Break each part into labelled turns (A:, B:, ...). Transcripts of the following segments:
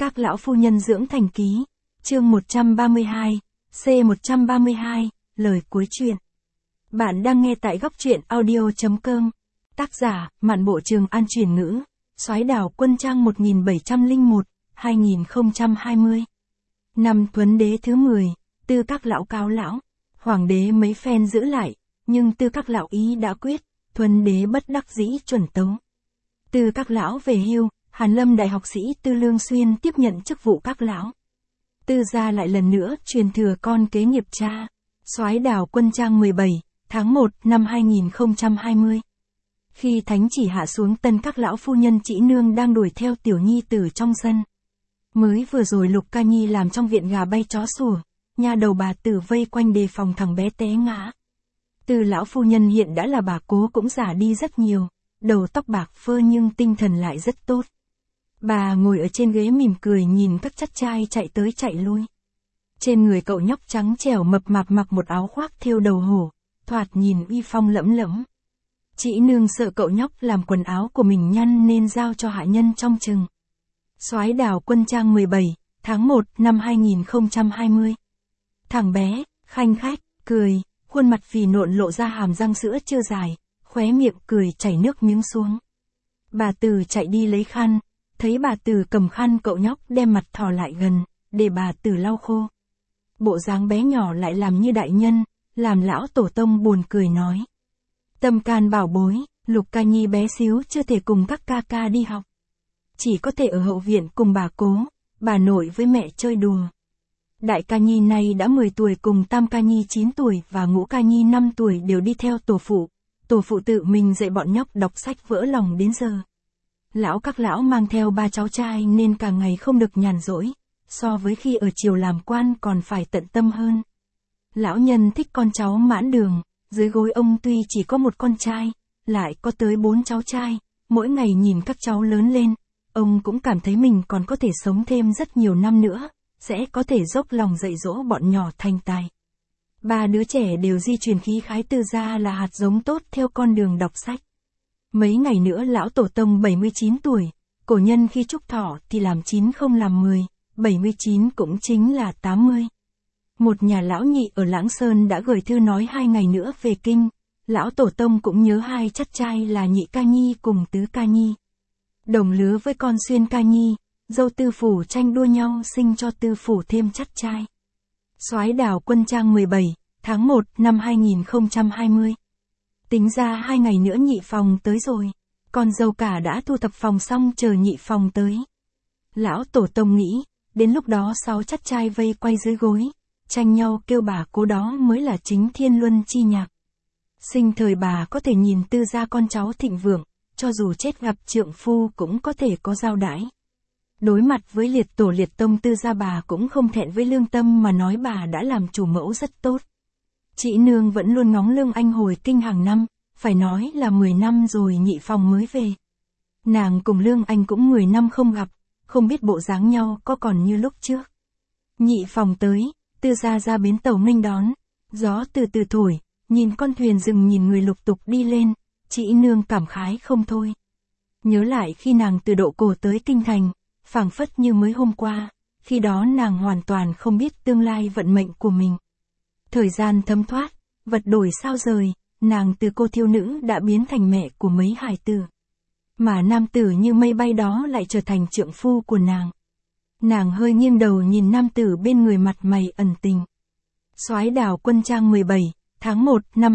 A: Các lão phu nhân dưỡng thành ký, chương 132, C132, lời cuối truyện. Bạn đang nghe tại góc truyện audio.com. Tác giả, Mạn Bộ Trường An chuyển ngữ, Soái Đào Quân Trang 1701, 2020. Năm Tuấn Đế thứ 10, Tư Các lão cáo lão. Hoàng đế mấy phen giữ lại, nhưng Tư Các lão ý đã quyết, Tuấn Đế bất đắc dĩ chuẩn tấu. Tư Các lão về hưu, Hàn Lâm đại học sĩ Tư Lương Xuyên tiếp nhận chức vụ các lão. Tư gia lại lần nữa truyền thừa con kế nghiệp cha. Soái Đào Quân Trang 17, tháng 1 năm 2020. Khi thánh chỉ hạ xuống, tân các lão phu nhân Trĩ Nương đang đuổi theo tiểu nhi tử trong sân. Mới vừa rồi Lục Ca Nhi làm trong viện gà bay chó sủa, nha đầu bà tử vây quanh đề phòng thằng bé té ngã. Từ lão phu nhân hiện đã là bà cố cũng già đi rất nhiều, đầu tóc bạc phơ nhưng tinh thần lại rất tốt. Bà ngồi ở trên ghế mỉm cười nhìn các chắt trai chạy tới chạy lui. Trên người cậu nhóc trắng trẻo mập mạp mặc một áo khoác thêu đầu hổ, thoạt nhìn uy phong lẫm lẫm. Trĩ Nương sợ cậu nhóc làm quần áo của mình nhăn nên giao cho hạ nhân trông chừng. Soái Đào Quân Trang 17, tháng 1 năm 2020. Thằng bé, khanh khách, cười, khuôn mặt phì nộn lộ ra hàm răng sữa chưa dài, khóe miệng cười chảy nước miếng xuống. Bà Từ chạy đi lấy khăn, thấy bà Từ cầm khăn, cậu nhóc đem mặt thò lại gần, để bà Từ lau khô. Bộ dáng bé nhỏ lại làm như đại nhân, làm lão tổ tông buồn cười nói. Tâm can bảo bối, Lục Ca Nhi bé xíu chưa thể cùng các ca ca đi học. Chỉ có thể ở hậu viện cùng bà cố, bà nội với mẹ chơi đùa. Đại Ca Nhi nay đã 10 tuổi cùng Tam Ca Nhi 9 tuổi và Ngũ Ca Nhi 5 tuổi đều đi theo tổ phụ. Tổ phụ tự mình dạy bọn nhóc đọc sách vỡ lòng đến giờ. Các lão mang theo 3 cháu trai nên cả ngày không được nhàn rỗi, so với khi ở triều làm quan còn phải tận tâm hơn. Lão nhân thích con cháu mãn đường, dưới gối ông tuy chỉ có một con trai, lại có tới 4 cháu trai, mỗi ngày nhìn các cháu lớn lên, ông cũng cảm thấy mình còn có thể sống thêm rất nhiều năm nữa, sẽ có thể dốc lòng dạy dỗ bọn nhỏ thành tài. 3 đứa trẻ đều di truyền khí khái Tư gia là hạt giống tốt theo con đường đọc sách. Mấy ngày nữa lão tổ tông 79 tuổi, cổ nhân khi chúc thọ thì làm 9 không làm 10, 79 cũng chính là 80. Một nhà lão nhị ở Lãng Sơn đã gửi thư nói 2 ngày nữa về kinh, lão tổ tông cũng nhớ 2 chắt trai là Nhị Ca Nhi cùng Tứ Ca Nhi. Đồng lứa với con Xuyên Ca Nhi, dâu Tư phủ tranh đua nhau sinh cho Tư phủ thêm chắt trai. Soái Đào Quân Trang 17, tháng 1 năm 2020. Tính ra 2 ngày nữa nhị phòng tới rồi, con dâu cả đã thu thập phòng xong chờ nhị phòng tới. Lão tổ tông nghĩ, đến lúc đó 6 chắt trai vây quay dưới gối, tranh nhau kêu bà cố đó mới là chính thiên luân chi nhạc. Sinh thời bà có thể nhìn Tư gia con cháu thịnh vượng, cho dù chết gặp trượng phu cũng có thể có giao đãi. Đối mặt với liệt tổ liệt tông Tư gia bà cũng không thẹn với lương tâm mà nói bà đã làm chủ mẫu rất tốt. Trĩ Nương vẫn luôn ngóng Lương Anh hồi kinh hàng năm, phải nói là 10 năm rồi nhị phòng mới về. Nàng cùng Lương Anh cũng 10 năm không gặp, không biết bộ dáng nhau có còn như lúc trước. Nhị phòng tới, Tư gia ra bến tàu nghênh đón, gió từ từ thổi, nhìn con thuyền dừng nhìn người lục tục đi lên, Trĩ Nương cảm khái không thôi. Nhớ lại khi nàng từ Độ Cổ tới kinh thành, phảng phất như mới hôm qua, khi đó nàng hoàn toàn không biết tương lai vận mệnh của mình. Thời gian thấm thoát, vật đổi sao rời, nàng từ cô thiếu nữ đã biến thành mẹ của mấy hài tử. Mà nam tử như mây bay đó lại trở thành trượng phu của nàng. Nàng hơi nghiêng đầu nhìn nam tử bên người mặt mày ẩn tình. Soái Đào Quân Trang 17, tháng 1 năm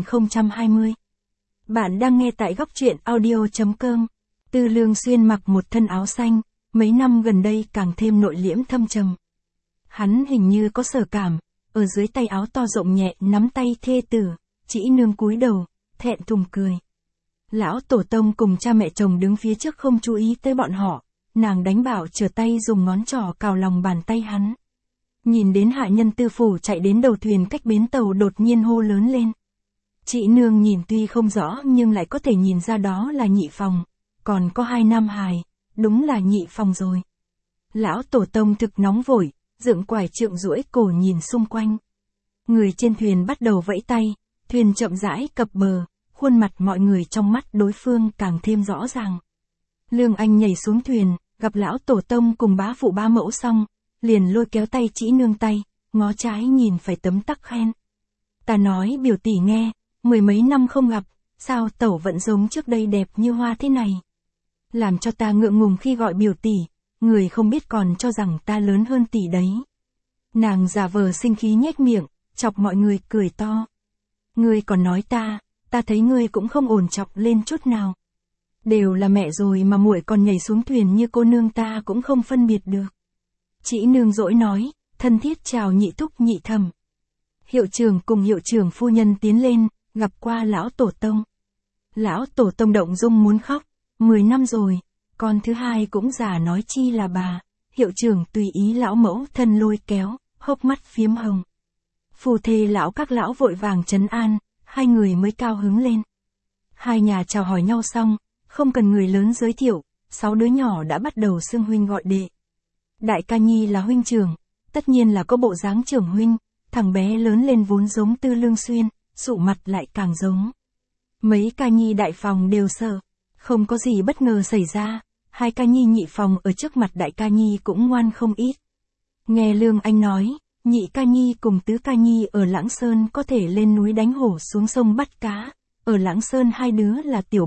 A: 2020. Bạn đang nghe tại góc truyện audio.com. Tư Lương Xuyên mặc một thân áo xanh, mấy năm gần đây càng thêm nội liễm thâm trầm. Hắn hình như có sở cảm, ở dưới tay áo to rộng nhẹ nắm tay thê tử, Trĩ Nương cúi đầu, thẹn thùng cười. Lão tổ tông cùng cha mẹ chồng đứng phía trước không chú ý tới bọn họ, nàng đánh bảo trở tay dùng ngón trỏ cào lòng bàn tay hắn. Nhìn đến hạ nhân Tư phủ chạy đến đầu thuyền cách bến tàu đột nhiên hô lớn lên. Trĩ Nương nhìn tuy không rõ nhưng lại có thể nhìn ra đó là nhị phòng, còn có 2 nam hài, đúng là nhị phòng rồi. Lão tổ tông thực nóng vội, dựng quải trượng duỗi cổ nhìn xung quanh. Người trên thuyền bắt đầu vẫy tay, thuyền chậm rãi cập bờ, khuôn mặt mọi người trong mắt đối phương càng thêm rõ ràng. Lương Anh nhảy xuống thuyền, gặp lão tổ tông cùng bá phụ bá mẫu xong, liền lôi kéo tay Trĩ Nương tay, ngó trái nhìn phải tấm tắc khen. Ta nói biểu tỷ nghe, 10 mấy năm không gặp, sao tẩu vẫn giống trước đây đẹp như hoa thế này. Làm cho ta ngượng ngùng khi gọi biểu tỷ, người không biết còn cho rằng ta lớn hơn tỷ đấy. Nàng giả vờ sinh khí nhếch miệng, chọc mọi người cười to. Ngươi còn nói ta thấy ngươi cũng không ổn chọc lên chút nào. Đều là mẹ rồi mà muội còn nhảy xuống thuyền như cô nương ta cũng không phân biệt được. Trĩ Nương dỗi nói, thân thiết chào nhị thúc nhị thẩm. Hiệu trưởng cùng hiệu trưởng phu nhân tiến lên, gặp qua lão tổ tông. Lão tổ tông động dung muốn khóc, 10 năm rồi, con thứ hai cũng già nói chi là bà. Hiệu trưởng tùy ý lão mẫu thân lôi kéo, hốc mắt phiếm hồng. Phù thê lão các lão vội vàng trấn an, hai người mới cao hứng lên. Hai nhà chào hỏi nhau xong, không cần người lớn giới thiệu, 6 đứa nhỏ đã bắt đầu xưng huynh gọi đệ. Đại ca nhi là huynh trưởng, tất nhiên là có bộ dáng trưởng huynh, thằng bé lớn lên vốn giống Tư Lương Xuyên, sụ mặt lại càng giống. Mấy ca nhi đại phòng đều sợ, không có gì bất ngờ xảy ra, hai ca nhi nhị phòng ở trước mặt đại ca nhi cũng ngoan không ít. Nghe Lương Anh nói, nhị ca nhi cùng tứ ca nhi ở Lãng Sơn có thể lên núi đánh hổ xuống sông bắt cá, ở Lãng Sơn hai đứa là Tiểu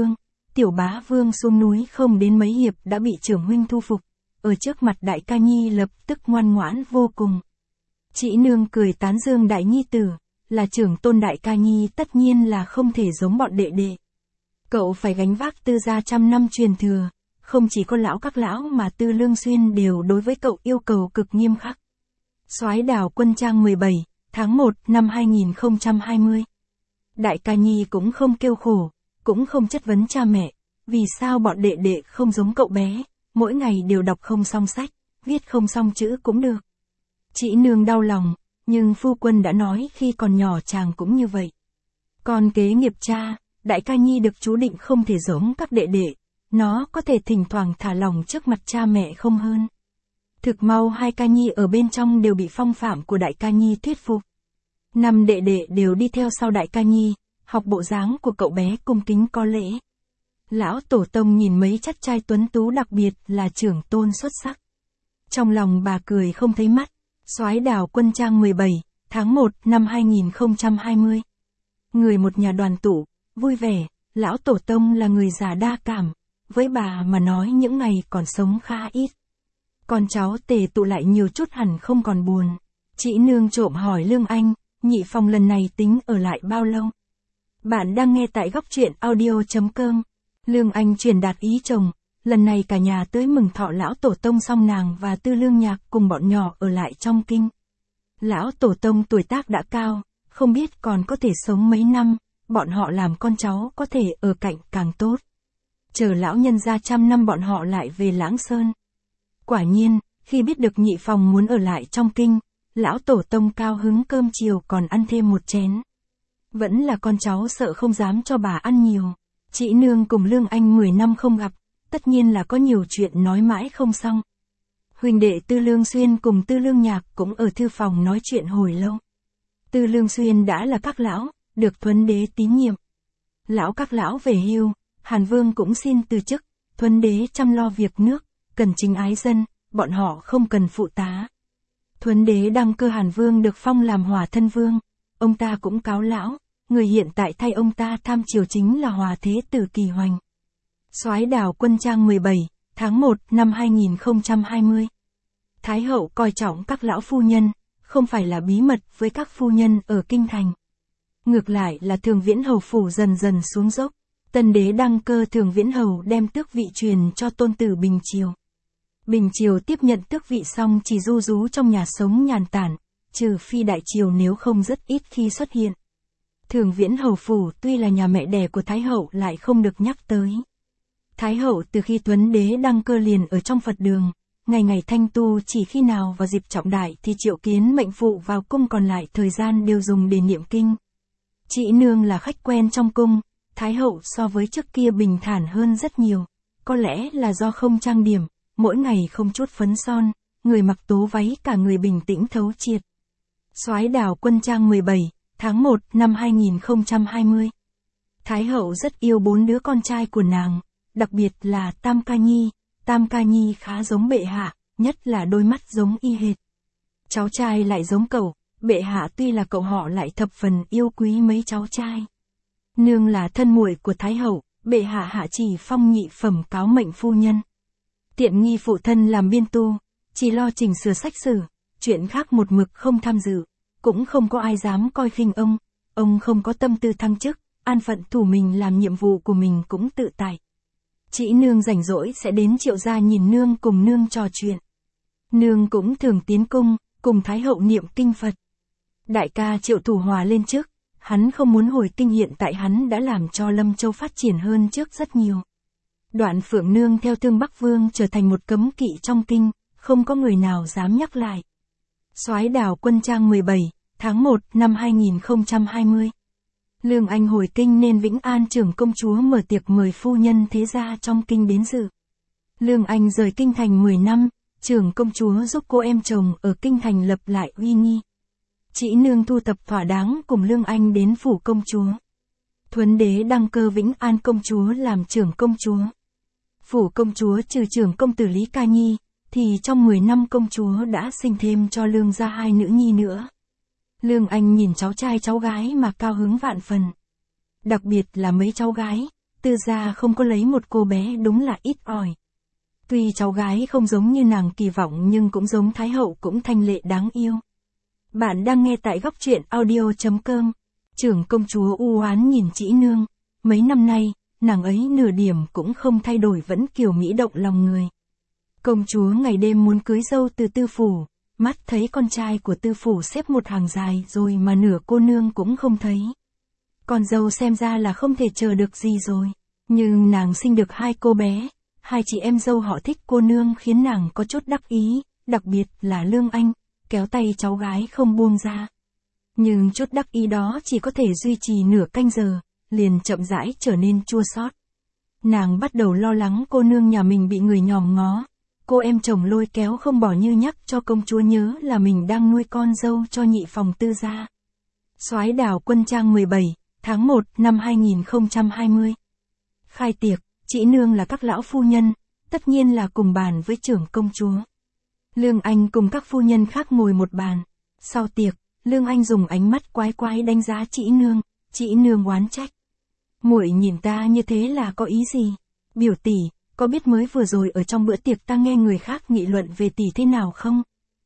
A: Bá Vương xuống núi không đến mấy hiệp đã bị trưởng huynh thu phục, ở trước mặt đại ca nhi lập tức ngoan ngoãn vô cùng. Trĩ Nương cười tán dương đại nhi tử, là trưởng tôn đại ca nhi tất nhiên là không thể giống bọn đệ đệ. Cậu phải gánh vác Tư gia trăm năm truyền thừa, không chỉ có lão các lão mà Tư Lương Xuyên đều đối với cậu yêu cầu cực nghiêm khắc. Soái Đào Quân Trang 17, tháng 1 năm 2020. Đại ca nhi cũng không kêu khổ, cũng không chất vấn cha mẹ, vì sao bọn đệ đệ không giống cậu bé, mỗi ngày đều đọc không xong sách, viết không xong chữ cũng được. Trĩ Nương đau lòng, nhưng phu quân đã nói khi còn nhỏ chàng cũng như vậy. Con kế nghiệp cha, đại ca nhi được chú định không thể giống các đệ đệ, nó có thể thỉnh thoảng thả lỏng trước mặt cha mẹ không hơn. Thực mau hai ca nhi ở bên trong đều bị phong phạm của đại ca nhi thuyết phục. 5 đệ đệ đều đi theo sau đại ca nhi, học bộ dáng của cậu bé cung kính có lễ. Lão tổ tông nhìn mấy chắt trai tuấn tú đặc biệt là trưởng tôn xuất sắc. Trong lòng bà cười không thấy mắt. Soái Đào Quân Trang 17, tháng 1 năm 2020. Người một nhà đoàn tụ, vui vẻ, lão tổ tông là người già đa cảm, với bà mà nói những ngày còn sống khá ít. Con cháu tề tụ lại nhiều chút hẳn không còn buồn. Trĩ Nương trộm hỏi Lương Anh, nhị phòng lần này tính ở lại bao lâu? Bạn đang nghe tại góc truyện audio.com. Lương Anh truyền đạt ý chồng, lần này cả nhà tới mừng thọ lão tổ tông xong nàng và Tư Lương Nhạc cùng bọn nhỏ ở lại trong kinh. Lão tổ tông tuổi tác đã cao, không biết còn có thể sống mấy năm, bọn họ làm con cháu có thể ở cạnh càng tốt. Chờ lão nhân ra 100 năm bọn họ lại về Lãng Sơn. Quả nhiên, khi biết được nhị phòng muốn ở lại trong kinh, lão tổ tông cao hứng cơm chiều còn ăn thêm một chén. Vẫn là con cháu sợ không dám cho bà ăn nhiều. Trĩ Nương cùng Lương Anh 10 năm không gặp, tất nhiên là có nhiều chuyện nói mãi không xong. Huynh đệ Tư Lương Xuyên cùng Tư Lương Nhạc cũng ở thư phòng nói chuyện hồi lâu. Tư Lương Xuyên đã là các lão, được Thuấn Đế tín nhiệm. Lão các lão về hưu, Hàn Vương cũng xin từ chức, Thuấn Đế chăm lo việc nước, cần chính ái dân, bọn họ không cần phụ tá. Thuấn Đế đăng cơ Hàn Vương được phong làm Hòa Thân Vương, ông ta cũng cáo lão, người hiện tại thay ông ta tham triều chính là Hòa Thế Tử Kỳ Hoành. Soái Đào Quân Trang 17, tháng 1 năm 2020. Thái hậu coi trọng các lão phu nhân, không phải là bí mật với các phu nhân ở kinh thành. Ngược lại là Thường Viễn Hầu phủ dần dần xuống dốc, Tân đế đăng cơ Thường Viễn Hầu đem tước vị truyền cho tôn tử Bình Triều. Bình Triều tiếp nhận tước vị xong chỉ ru rú trong nhà sống nhàn tản, trừ phi đại triều nếu không rất ít khi xuất hiện. Thường Viễn Hầu phủ tuy là nhà mẹ đẻ của Thái hậu lại không được nhắc tới. Thái hậu từ khi Tuấn đế đăng cơ liền ở trong Phật đường, ngày ngày thanh tu, chỉ khi nào vào dịp trọng đại thì triệu kiến mệnh phụ vào cung, còn lại thời gian đều dùng để niệm kinh. Trĩ Nương là khách quen trong cung, Thái hậu so với trước kia bình thản hơn rất nhiều, có lẽ là do không trang điểm, mỗi ngày không chút phấn son, người mặc tố váy cả người bình tĩnh thấu triệt. Soái Đào Quân Trang 17, tháng 1 năm 2020. Thái hậu rất yêu 4 đứa con trai của nàng, đặc biệt là Tam Ca Nhi, Tam Ca Nhi khá giống bệ hạ, nhất là đôi mắt giống y hệt. Cháu trai lại giống cậu, bệ hạ tuy là cậu họ lại thập phần yêu quý mấy cháu trai. Nương là thân muội của Thái hậu, bệ hạ hạ chỉ phong nhị phẩm cáo mệnh phu nhân. Tiện nghi phụ thân làm biên tu, chỉ lo chỉnh sửa sách sử, chuyện khác một mực không tham dự, cũng không có ai dám coi khinh ông không có tâm tư thăng chức, an phận thủ mình làm nhiệm vụ của mình cũng tự tại. Chỉ nương rảnh rỗi sẽ đến Triệu gia nhìn nương cùng nương trò chuyện. Nương cũng thường tiến cung, cùng Thái hậu niệm kinh Phật. Đại ca Triệu Thủ Hòa lên trước, hắn không muốn hồi kinh, hiện tại hắn đã làm cho Lâm Châu phát triển hơn trước rất nhiều. Đoạn Phượng Nương theo Thương Bắc Vương trở thành một cấm kỵ trong kinh, không có người nào dám nhắc lại. Soái Đào Quân Trang 17, tháng 1 năm 2020. Lương Anh hồi kinh nên Vĩnh An trưởng công chúa mở tiệc mời phu nhân thế gia trong kinh đến dự. Lương Anh rời kinh thành 10 năm, trưởng công chúa giúp cô em chồng ở kinh thành lập lại uy nghi. Chỉ nương thu thập thỏa đáng cùng Lương Anh đến phủ công chúa. Thuấn đế đăng cơ Vĩnh An công chúa làm trưởng công chúa. Phủ công chúa trừ trưởng công tử Lý Ca Nhi, thì trong 10 năm công chúa đã sinh thêm cho Lương gia 2 nữ nhi nữa. Lương Anh nhìn cháu trai cháu gái mà cao hứng vạn phần. Đặc biệt là mấy cháu gái, Tư gia không có lấy một cô bé đúng là ít ỏi. Tuy cháu gái không giống như nàng kỳ vọng nhưng cũng giống Thái hậu, cũng thanh lệ đáng yêu. Bạn đang nghe tại góc truyện audio.com. Trưởng công chúa u oán nhìn Chỉ nương, mấy năm nay, nàng ấy nửa điểm cũng không thay đổi, vẫn kiều mỹ động lòng người. Công chúa ngày đêm muốn cưới dâu từ Tư phủ, mắt thấy con trai của Tư phủ xếp một hàng dài rồi mà nửa cô nương cũng không thấy. Con dâu xem ra là không thể chờ được gì rồi, nhưng nàng sinh được 2 cô bé, 2 chị em dâu họ thích cô nương khiến nàng có chút đắc ý, đặc biệt là Lương Anh, kéo tay cháu gái không buông ra. Nhưng chút đắc ý đó chỉ có thể duy trì nửa canh giờ, liền chậm rãi trở nên chua xót. Nàng bắt đầu lo lắng cô nương nhà mình bị người nhòm ngó. Cô em chồng lôi kéo không bỏ như nhắc cho công chúa nhớ là mình đang nuôi con dâu cho nhị phòng Tư gia. Soái Đào Quân Trang 17, tháng 1 năm 2020. Khai tiệc, Chỉ nương là các lão phu nhân, tất nhiên là cùng bàn với trưởng công chúa. Lương Anh cùng các phu nhân khác ngồi một bàn. Sau tiệc, Lương Anh dùng ánh mắt quái quái đánh giá Chỉ nương oán trách. Muội nhìn ta như thế là có ý gì? Biểu tỷ, có biết mới vừa rồi ở trong bữa tiệc ta nghe người khác nghị luận về tỷ thế nào không?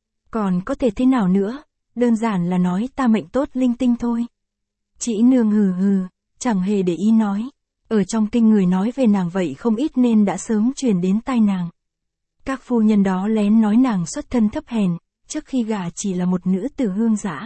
A: Còn có thể thế nào nữa, đơn giản là nói ta mệnh tốt linh tinh thôi. Chỉ nương hừ hừ, chẳng hề để ý nói. Ở trong kinh người nói về nàng vậy không ít nên đã sớm truyền đến tai nàng. Các phu nhân đó lén nói nàng xuất thân thấp hèn, trước khi gả chỉ là một nữ tử hương dã.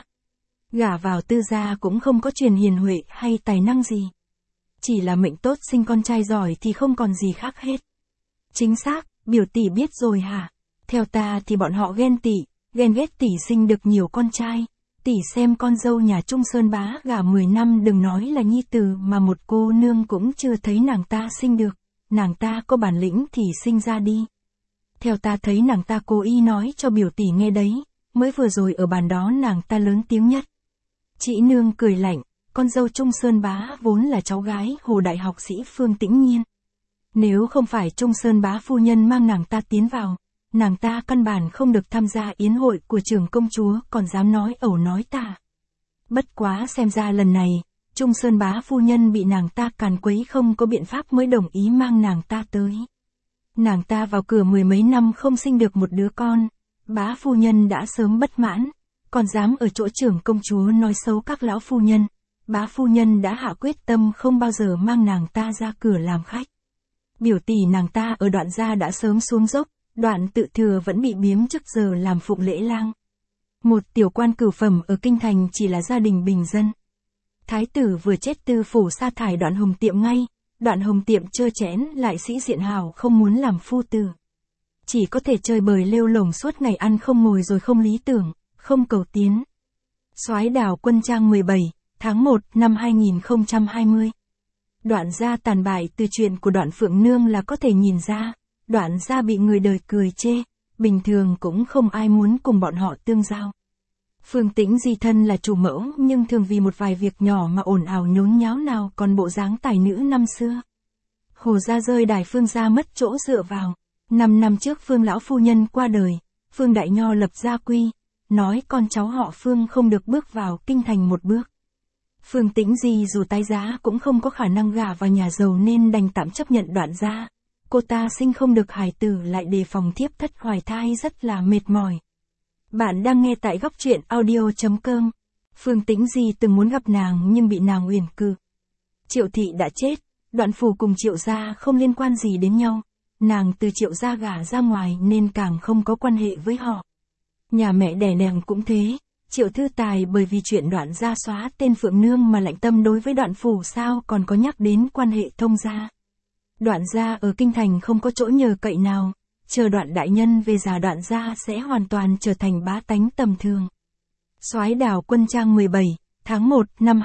A: Gả vào Tư gia cũng không có truyền hiền huệ hay tài năng gì. Chỉ là mệnh tốt sinh con trai giỏi thì không còn gì khác hết. Chính xác, biểu tỷ biết rồi hả? Theo ta thì bọn họ ghen ghét tỷ sinh được nhiều con trai. Tỷ xem con dâu nhà Trung Sơn Bá gả 10 năm đừng nói là nhi tử mà một cô nương cũng chưa thấy nàng ta sinh được. Nàng ta có bản lĩnh thì sinh ra đi. Theo ta thấy nàng ta cố ý nói cho biểu tỷ nghe đấy, mới vừa rồi ở bàn đó nàng ta lớn tiếng nhất. Chỉ nương cười lạnh, con dâu Trung Sơn Bá vốn là cháu gái Hồ đại học sĩ Phương Tĩnh Nhiên. Nếu không phải Trung Sơn Bá phu nhân mang nàng ta tiến vào, nàng ta căn bản không được tham gia yến hội của trưởng công chúa, còn dám nói ẩu nói tả. Bất quá xem ra lần này, Trung Sơn Bá phu nhân bị nàng ta càn quấy không có biện pháp mới đồng ý mang nàng ta tới. Nàng ta vào cửa 10 mấy năm không sinh được một đứa con, Bá phu nhân đã sớm bất mãn, còn dám ở chỗ trưởng công chúa nói xấu các lão phu nhân. Bá phu nhân đã hạ quyết tâm không bao giờ mang nàng ta ra cửa làm khách. Biểu tỷ nàng ta ở Đoạn gia đã sớm xuống dốc, Đoạn Tự Thừa vẫn bị biếm trước giờ làm phụng lễ lang. Một tiểu quan cửu phẩm ở kinh thành chỉ là gia đình bình dân. Thái tử vừa chết Tư phủ sa thải Đoạn Hồng Tiệm ngay, Đoạn Hồng Tiệm trơ chẽn lại sĩ diện hào không muốn làm phu tử. Chỉ có thể chơi bời lêu lổng suốt ngày ăn không ngồi rồi không lý tưởng, không cầu tiến. Soái Đào Quân Trang 17, tháng 1 năm 2020. Đoạn gia tàn bại từ chuyện của Đoạn Phượng Nương là có thể nhìn ra, Đoạn gia bị người đời cười chê, bình thường cũng không ai muốn cùng bọn họ tương giao. Phương Tĩnh Di thân là chủ mẫu nhưng thường vì một vài việc nhỏ mà ồn ào nhốn nháo nào còn bộ dáng tài nữ năm xưa. Hồ gia rơi đài Phương gia mất chỗ dựa vào, 5 năm trước Phương lão phu nhân qua đời, Phương Đại Nho lập gia quy, nói con cháu họ Phương không được bước vào kinh thành một bước. Phương Tĩnh Di dù tái giá cũng không có khả năng gả vào nhà giàu nên đành tạm chấp nhận đoạn gia. Cô ta sinh không được hài tử lại đề phòng thiếp thất hoài thai rất là mệt mỏi. Bạn đang nghe tại góc truyện audio.com. Phương Tĩnh Di từng muốn gặp nàng nhưng bị nàng uyển cự. Triệu thị đã chết, Đoạn Phủ cùng Triệu gia không liên quan gì đến nhau. Nàng từ Triệu gia gả ra ngoài nên càng không có quan hệ với họ. Nhà mẹ đẻ nàng cũng thế, Triệu Thư Tài bởi vì chuyện Đoạn gia xóa tên Phượng Nương mà lạnh tâm đối với Đoạn Phủ sao còn có nhắc đến quan hệ thông gia. Đoạn gia ở kinh thành không có chỗ nhờ cậy nào, chờ Đoạn đại nhân về già Đoạn gia sẽ hoàn toàn trở thành bá tánh tầm thường. Soái Đào Quân Trang 17, tháng 1 năm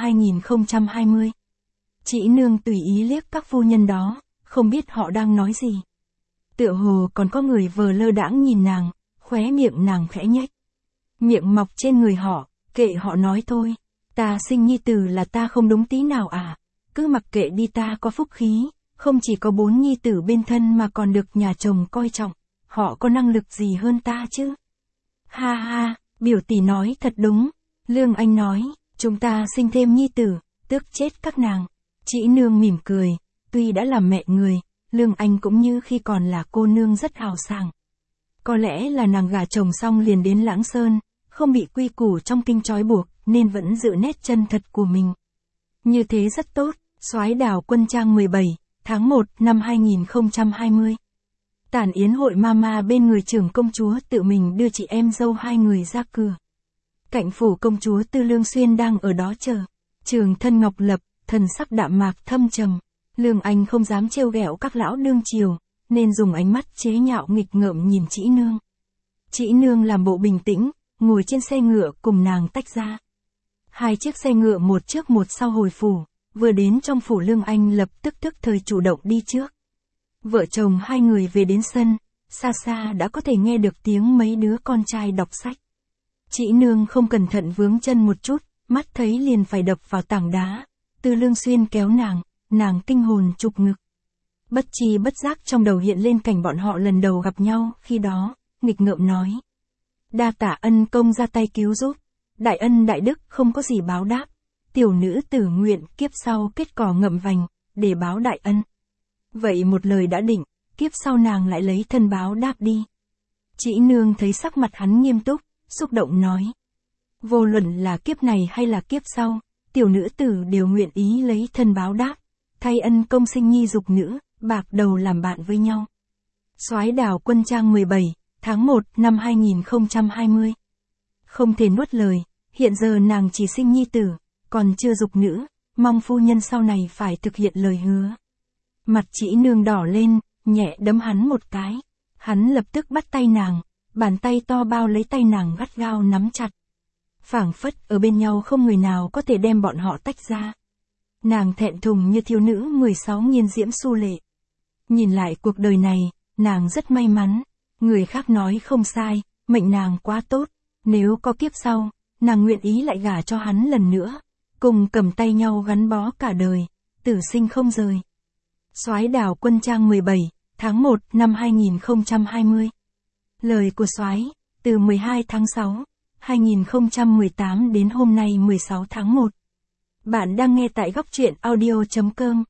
A: 2020. Chị nương tùy ý liếc các phu nhân đó, không biết họ đang nói gì. Tựa hồ còn có người vờ lơ đãng nhìn nàng, khóe miệng nàng khẽ nhếch. Miệng mọc trên người họ, kệ họ nói thôi. Ta sinh nhi tử là ta không đúng tí nào à. Cứ mặc kệ đi, ta có phúc khí, không chỉ có 4 nhi tử bên thân mà còn được nhà chồng coi trọng. Họ có năng lực gì hơn ta chứ? Ha ha, biểu tỷ nói thật đúng. Lương Anh nói, chúng ta sinh thêm nhi tử, tước chết các nàng. Chị nương mỉm cười, tuy đã là mẹ người, Lương Anh cũng như khi còn là cô nương rất hào sảng. Có lẽ là nàng gả chồng xong liền đến Lãng Sơn, không bị quy củ trong kinh trói buộc, nên vẫn giữ nét chân thật của mình. Như thế rất tốt. Soái Đào Quân Trang 17, tháng 1 năm 2020. Tản yến hội mama bên người trưởng công chúa tự mình đưa chị em dâu hai người ra cửa. Cạnh phủ công chúa Tư Lương Xuyên đang ở đó chờ. Trường thân ngọc lập, thần sắc đạm mạc thâm trầm. Lương Anh không dám trêu ghẹo các lão đương triều, nên dùng ánh mắt chế nhạo nghịch ngợm nhìn chị nương. Chị nương làm bộ bình tĩnh, ngồi trên xe ngựa cùng nàng tách ra. Hai chiếc xe ngựa một trước một sau hồi phủ, vừa đến trong phủ Lương Anh lập tức thời chủ động đi trước. Vợ chồng hai người về đến sân, xa xa đã có thể nghe được tiếng mấy đứa con trai đọc sách. Chị nương không cẩn thận vướng chân một chút, mắt thấy liền phải đập vào tảng đá. Tư Lương Xuyên kéo nàng kinh hồn trục ngực. Bất chi bất giác trong đầu hiện lên cảnh bọn họ lần đầu gặp nhau, khi đó, nghịch ngợm nói. Đa tạ ân công ra tay cứu giúp, đại ân đại đức không có gì báo đáp, tiểu nữ tử nguyện kiếp sau kết cỏ ngậm vành, để báo đại ân. Vậy một lời đã định, kiếp sau nàng lại lấy thân báo đáp đi. Chị nương thấy sắc mặt hắn nghiêm túc, xúc động nói. Vô luận là kiếp này hay là kiếp sau, tiểu nữ tử đều nguyện ý lấy thân báo đáp, thay ân công sinh nhi dục nữ, bạc đầu làm bạn với nhau. Soái Đào Quân Trang 17, tháng 1 năm 2020. Không thể nuốt lời, hiện giờ nàng chỉ sinh nhi tử, còn chưa dục nữ, mong phu nhân sau này phải thực hiện lời hứa. Mặt chị nương đỏ lên, nhẹ đấm hắn một cái. Hắn lập tức bắt tay nàng, bàn tay to bao lấy tay nàng gắt gao nắm chặt. Phảng phất ở bên nhau không người nào có thể đem bọn họ tách ra. Nàng thẹn thùng như thiếu nữ 16 nghiên diễm xu lệ. Nhìn lại cuộc đời này, nàng rất may mắn. Người khác nói không sai, mệnh nàng quá tốt. Nếu có kiếp sau, nàng nguyện ý lại gả cho hắn lần nữa. Cùng cầm tay nhau gắn bó cả đời, tử sinh không rời. Soái Đào Quân Trang 17, tháng 1 năm 2020. Lời của soái, từ 12 tháng 6, 2018 đến hôm nay 16 tháng 1. Bạn đang nghe tại góc truyện audio.com.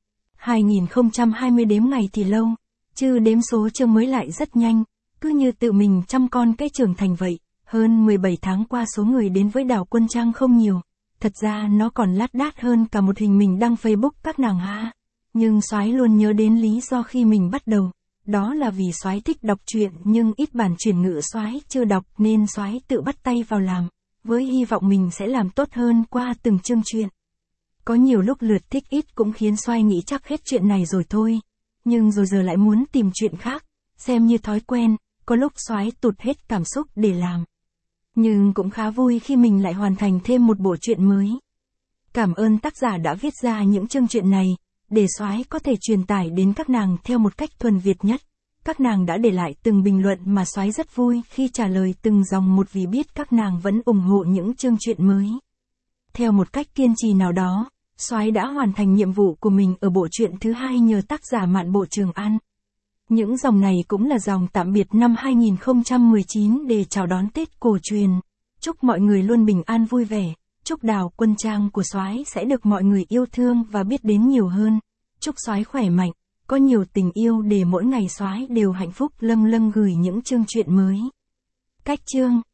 A: 2020 đếm ngày thì lâu, chứ đếm số chương mới lại rất nhanh, cứ như tự mình chăm con cái trưởng thành vậy. Hơn 17 tháng qua số người đến với Đào Quân Trang không nhiều, thật ra nó còn lác đác hơn cả một hình mình đăng Facebook các nàng ha. Nhưng soái luôn nhớ đến lý do khi mình bắt đầu, đó là vì soái thích đọc truyện nhưng ít bản chuyển ngữ soái chưa đọc nên soái tự bắt tay vào làm, với hy vọng mình sẽ làm tốt hơn qua từng chương truyện. Có nhiều lúc lượt thích ít cũng khiến soái nghĩ chắc hết chuyện này rồi thôi, nhưng rồi giờ lại muốn tìm chuyện khác, xem như thói quen, có lúc soái tụt hết cảm xúc để làm. Nhưng cũng khá vui khi mình lại hoàn thành thêm một bộ truyện mới. Cảm ơn tác giả đã viết ra những chương truyện này, để soái có thể truyền tải đến các nàng theo một cách thuần Việt nhất. Các nàng đã để lại từng bình luận mà soái rất vui khi trả lời từng dòng một vì biết các nàng vẫn ủng hộ những chương truyện mới. Theo một cách kiên trì nào đó, soái đã hoàn thành nhiệm vụ của mình ở bộ truyện thứ 2 nhờ tác giả Mạn Bộ Trường An. Những dòng này cũng là dòng tạm biệt năm 2019 để chào đón Tết cổ truyền. Chúc mọi người luôn bình an vui vẻ. Chúc Đào Quân Trang của Soái sẽ được mọi người yêu thương và biết đến nhiều hơn. Chúc Soái khỏe mạnh, có nhiều tình yêu để mỗi ngày Soái đều hạnh phúc. Lâng lâng gửi những chương truyện mới. Cách chương